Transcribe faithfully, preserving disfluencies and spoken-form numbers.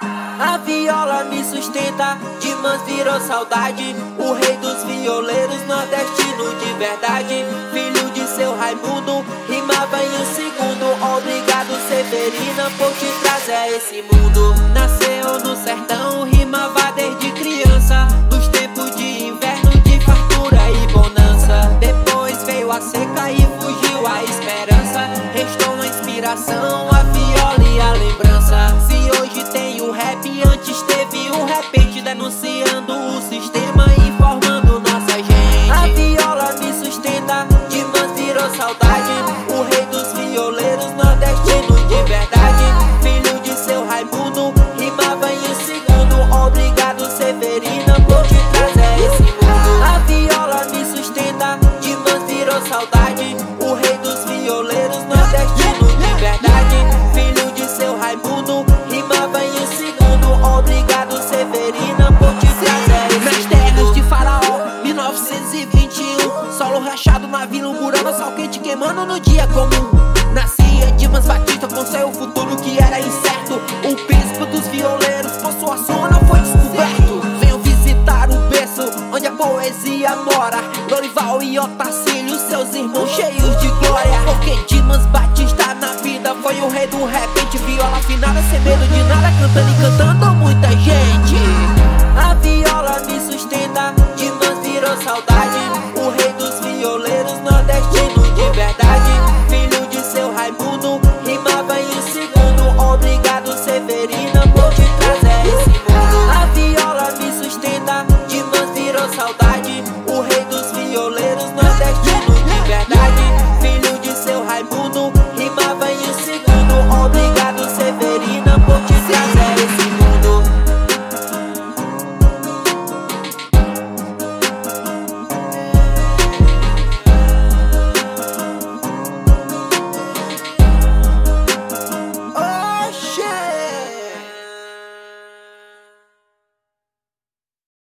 A viola me sustenta, Dimas virou saudade. O rei dos violeiros, nordestino de verdade. Filho de seu Raimundo, rimava em um segundo. Obrigado Severina por te trazer a esse mundo. Nasceu no sertão, rimava desde criança. Nos tempos de inverno, de fartura e bonança. Depois veio a seca e fugiu a esperança. Restou a inspiração, a viola e a lembrança. Se hoje tem o rap, antes teve o repente, denunciando o sistema, informando nossa gente. A viola me sustenta, Dimas virou saudade. O rei dos violeiros, nordestino de verdade. Filho de seu Raimundo, rimava em um segundo. Obrigado Severina por te trazer esse mundo. A viola me sustenta, Dimas virou saudade. O rei dos violeiros, nordestino de verdade. Filho de seu Raimundo, rimava em um segundo. Obrigado Severina por te trazer esse Nas terras de Faraó, mil novecentos e vinte e um. Solo rachado na vila, Umburama, sol quente queimando no dia comum. Nascia Dimas Batista com seu futuro que era incerto. O príncipe dos violeiros, por sua sua não foi descoberto. Venham visitar o berço onde a poesia mora. Lorival e Otacílio, seus irmãos cheios de glória. Porque Dimas Batista na vida foi o rei do repente. Viola afinada, sem medo de nada, cantando e cantando muita gente. A viola me sustenta,